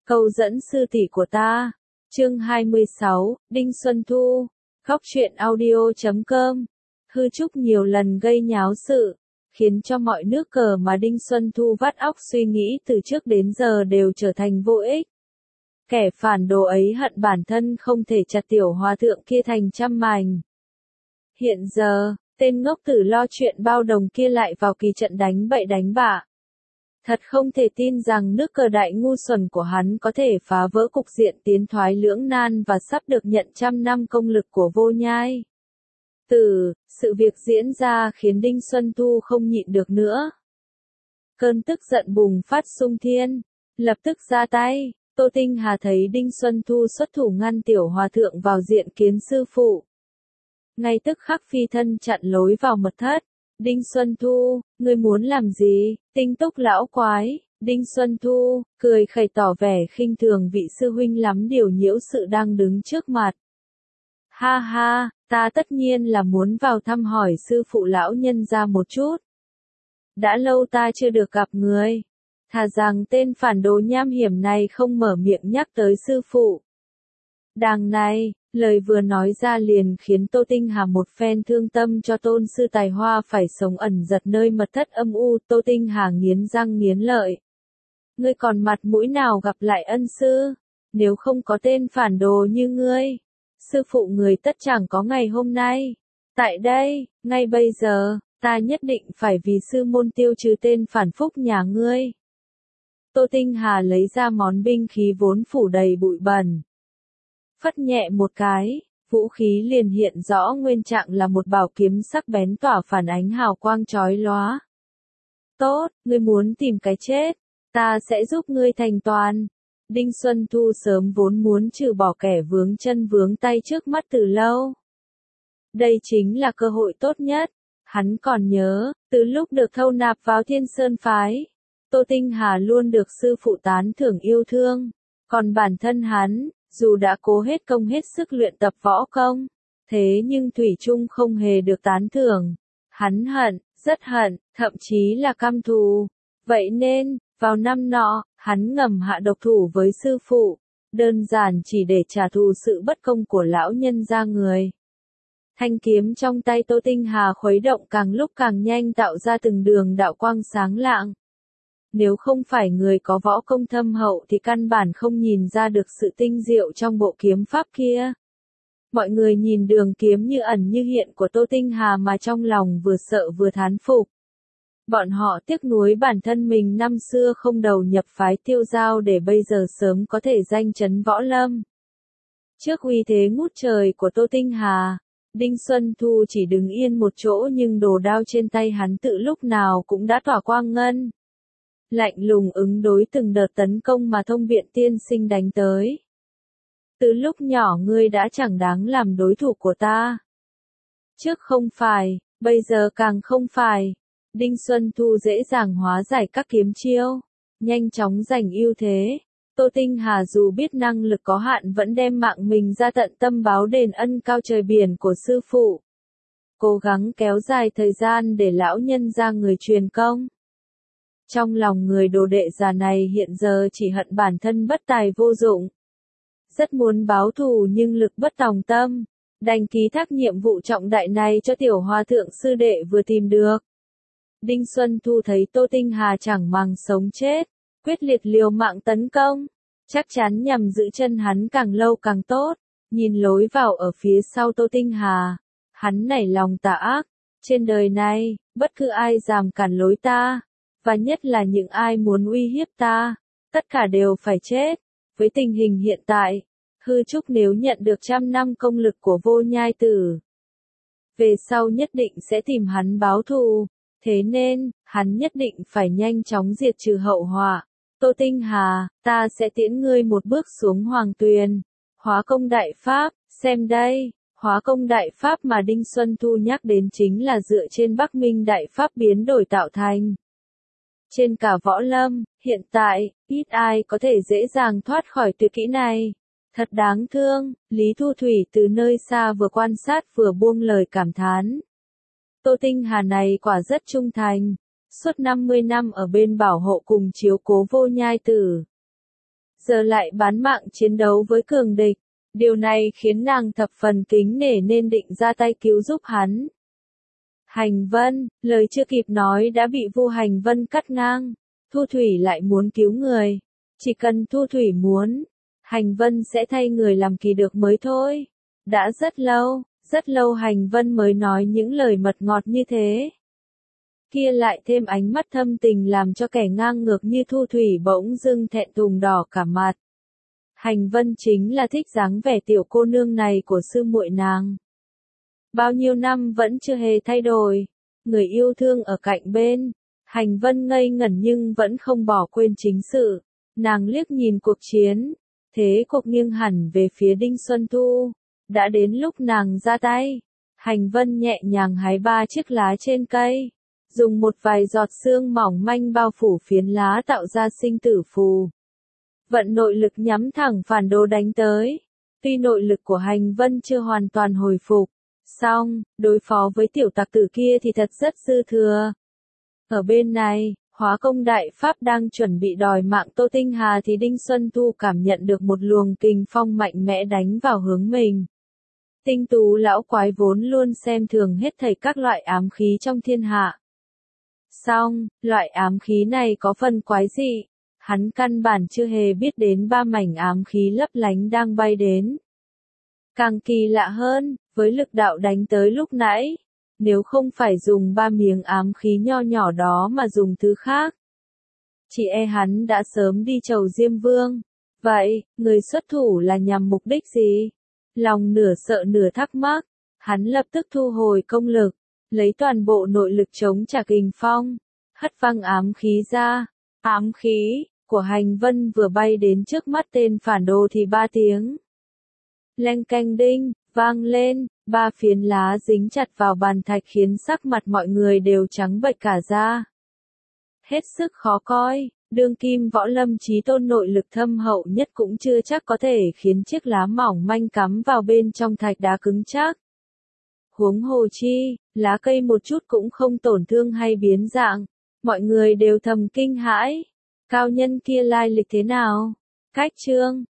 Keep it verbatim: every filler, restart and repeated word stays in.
Câu dẫn sư tỷ của ta. Chương hai mươi sáu, Đinh Xuân Thu. Góc truyện audio chấm com. Hư Trúc nhiều lần gây nháo sự, khiến cho mọi nước cờ mà Đinh Xuân Thu vắt óc suy nghĩ từ trước đến giờ đều trở thành vô ích. Kẻ phản đồ ấy hận bản thân không thể chặt tiểu hòa thượng kia thành trăm mảnh. Hiện giờ, tên ngốc tử lo chuyện bao đồng kia lại vào kỳ trận đánh bậy đánh bạ. Thật không thể tin rằng nước cờ đại ngu xuẩn của hắn có thể phá vỡ cục diện tiến thoái lưỡng nan và sắp được nhận trăm năm công lực của Vô Nhai. Từ, sự việc diễn ra khiến Đinh Xuân Thu không nhịn được nữa. Cơn tức giận bùng phát xung thiên, lập tức ra tay. Tô Tinh Hà thấy Đinh Xuân Thu xuất thủ ngăn tiểu hòa thượng vào diện kiến sư phụ. Ngay tức khắc phi thân chặn lối vào mật thất. Đinh Xuân Thu, ngươi muốn làm gì? Tinh Túc lão quái. Đinh Xuân Thu, cười khẩy tỏ vẻ khinh thường vị sư huynh lắm điều nhiễu sự đang đứng trước mặt. Ha ha, ta tất nhiên là muốn vào thăm hỏi sư phụ lão nhân ra một chút. Đã lâu ta chưa được gặp người. Thà rằng tên phản đồ nham hiểm này không mở miệng nhắc tới sư phụ. Đằng này, lời vừa nói ra liền khiến Tô Tinh Hà một phen thương tâm cho tôn sư tài hoa phải sống ẩn giật nơi mật thất âm u. Tô Tinh Hà nghiến răng nghiến lợi. Ngươi còn mặt mũi nào gặp lại ân sư? Nếu không có tên phản đồ như ngươi, sư phụ người tất chẳng có ngày hôm nay. Tại đây, ngay bây giờ, ta nhất định phải vì sư môn tiêu trừ tên phản phúc nhà ngươi. Tô Tinh Hà lấy ra món binh khí vốn phủ đầy bụi bẩn. Phất nhẹ một cái, vũ khí liền hiện rõ nguyên trạng là một bảo kiếm sắc bén tỏa phản ánh hào quang chói lóa. Tốt, ngươi muốn tìm cái chết, ta sẽ giúp ngươi thành toàn. Đinh Xuân Thu sớm vốn muốn trừ bỏ kẻ vướng chân vướng tay trước mắt từ lâu. Đây chính là cơ hội tốt nhất. Hắn còn nhớ, từ lúc được thâu nạp vào Thiên Sơn Phái, Tô Tinh Hà luôn được sư phụ tán thưởng yêu thương. Còn bản thân hắn, dù đã cố hết công hết sức luyện tập võ công, thế nhưng thủy chung không hề được tán thưởng. Hắn hận, rất hận, thậm chí là căm thù. Vậy nên, vào năm nọ, hắn ngầm hạ độc thủ với sư phụ, đơn giản chỉ để trả thù sự bất công của lão nhân gia người. Thanh kiếm trong tay Tô Tinh Hà khuấy động càng lúc càng nhanh tạo ra từng đường đạo quang sáng lạng. Nếu không phải người có võ công thâm hậu thì căn bản không nhìn ra được sự tinh diệu trong bộ kiếm pháp kia. Mọi người nhìn đường kiếm như ẩn như hiện của Tô Tinh Hà mà trong lòng vừa sợ vừa thán phục. Bọn họ tiếc nuối bản thân mình năm xưa không đầu nhập phái Tiêu Giao để bây giờ sớm có thể danh chấn võ lâm. Trước uy thế ngút trời của Tô Tinh Hà, Đinh Xuân Thu chỉ đứng yên một chỗ nhưng đồ đao trên tay hắn tự lúc nào cũng đã tỏa quang ngân. Lạnh lùng ứng đối từng đợt tấn công mà Thông Viện tiên sinh đánh tới. Từ lúc nhỏ ngươi đã chẳng đáng làm đối thủ của ta. Trước không phải, bây giờ càng không phải. Đinh Xuân Thu dễ dàng hóa giải các kiếm chiêu, nhanh chóng giành ưu thế. Tô Tinh Hà dù biết năng lực có hạn vẫn đem mạng mình ra tận tâm báo đền ân cao trời biển của sư phụ. Cố gắng kéo dài thời gian để lão nhân ra người truyền công. Trong lòng người đồ đệ già này hiện giờ chỉ hận bản thân bất tài vô dụng. Rất muốn báo thù nhưng lực bất tòng tâm, đành ký thác nhiệm vụ trọng đại này cho tiểu hòa thượng sư đệ vừa tìm được. Đinh Xuân Thu thấy Tô Tinh Hà chẳng màng sống chết, quyết liệt liều mạng tấn công, chắc chắn nhằm giữ chân hắn càng lâu càng tốt. Nhìn lối vào ở phía sau Tô Tinh Hà, hắn nảy lòng tà ác. Trên đời này, bất cứ ai dám cản lối ta, và nhất là những ai muốn uy hiếp ta, tất cả đều phải chết. Với tình hình hiện tại, Hư Trúc nếu nhận được trăm năm công lực của Vô Nhai Tử, về sau nhất định sẽ tìm hắn báo thù. Thế nên, hắn nhất định phải nhanh chóng diệt trừ hậu họa. Tô Tinh Hà, ta sẽ tiễn ngươi một bước xuống hoàng tuyền. Hóa công đại pháp, xem đây. Hóa công đại pháp mà Đinh Xuân Thu nhắc đến chính là dựa trên Bắc Minh đại pháp biến đổi tạo thành. Trên cả võ lâm, hiện tại, ít ai có thể dễ dàng thoát khỏi tuyệt kỹ này. Thật đáng thương. Lý Thu Thủy từ nơi xa vừa quan sát vừa buông lời cảm thán. Tô Tinh Hà này quả rất trung thành. Suốt năm mươi năm ở bên bảo hộ cùng chiếu cố Vô Nhai Tử. giờ lại bán mạng chiến đấu với cường địch. Điều này khiến nàng thập phần kính nể nên định ra tay cứu giúp hắn. Hành Vân, lời chưa kịp nói đã bị Vu Hành Vân cắt ngang. Thu Thủy lại muốn cứu người. Chỉ cần Thu Thủy muốn, Hành Vân sẽ thay người làm kỳ được mới thôi. Đã rất lâu, rất lâu Hành Vân mới nói những lời mật ngọt như thế. Kia lại thêm ánh mắt thâm tình làm cho kẻ ngang ngược như Thu Thủy bỗng dưng thẹn thùng đỏ cả mặt. Hành Vân chính là thích dáng vẻ tiểu cô nương này của sư muội nàng. Bao nhiêu năm vẫn chưa hề thay đổi. Người yêu thương ở cạnh bên. Hành Vân ngây ngẩn nhưng vẫn không bỏ quên chính sự. Nàng liếc nhìn cuộc chiến. Thế cuộc nghiêng hẳn về phía Đinh Xuân Thu. Đã đến lúc nàng ra tay. Hành Vân nhẹ nhàng hái ba chiếc lá trên cây. Dùng một vài giọt sương mỏng manh bao phủ phiến lá tạo ra sinh tử phù. Vận nội lực nhắm thẳng phản đồ đánh tới. Tuy nội lực của Hành Vân chưa hoàn toàn hồi phục. Song, đối phó với tiểu tặc tử kia thì thật rất dư thừa. Ở bên này, hóa công đại pháp đang chuẩn bị đòi mạng Tô Tinh Hà thì Đinh Xuân Thu cảm nhận được một luồng kình phong mạnh mẽ đánh vào hướng mình. Tinh tú lão quái vốn luôn xem thường hết thảy các loại ám khí trong thiên hạ. Song, loại ám khí này có phần quái dị. Hắn căn bản chưa hề biết đến ba mảnh ám khí lấp lánh đang bay đến. Càng kỳ lạ hơn, với lực đạo đánh tới lúc nãy, nếu không phải dùng ba miếng ám khí nho nhỏ đó mà dùng thứ khác, chỉ e hắn đã sớm đi chầu Diêm Vương. Vậy, người xuất thủ là nhằm mục đích gì? Lòng nửa sợ nửa thắc mắc, hắn lập tức thu hồi công lực, lấy toàn bộ nội lực chống trả kình phong, hất văng ám khí ra. Ám khí của Hành Vân vừa bay đến trước mắt tên phản đồ thì ba tiếng leng canh đinh vang lên, ba phiến lá dính chặt vào bàn thạch khiến sắc mặt mọi người đều trắng bệch cả da. Hết sức khó coi, đương kim võ lâm chí tôn nội lực thâm hậu nhất cũng chưa chắc có thể khiến chiếc lá mỏng manh cắm vào bên trong thạch đá cứng chắc. Huống hồ chi, lá cây một chút cũng không tổn thương hay biến dạng, mọi người đều thầm kinh hãi. Cao nhân kia lai lịch thế nào? Cách chương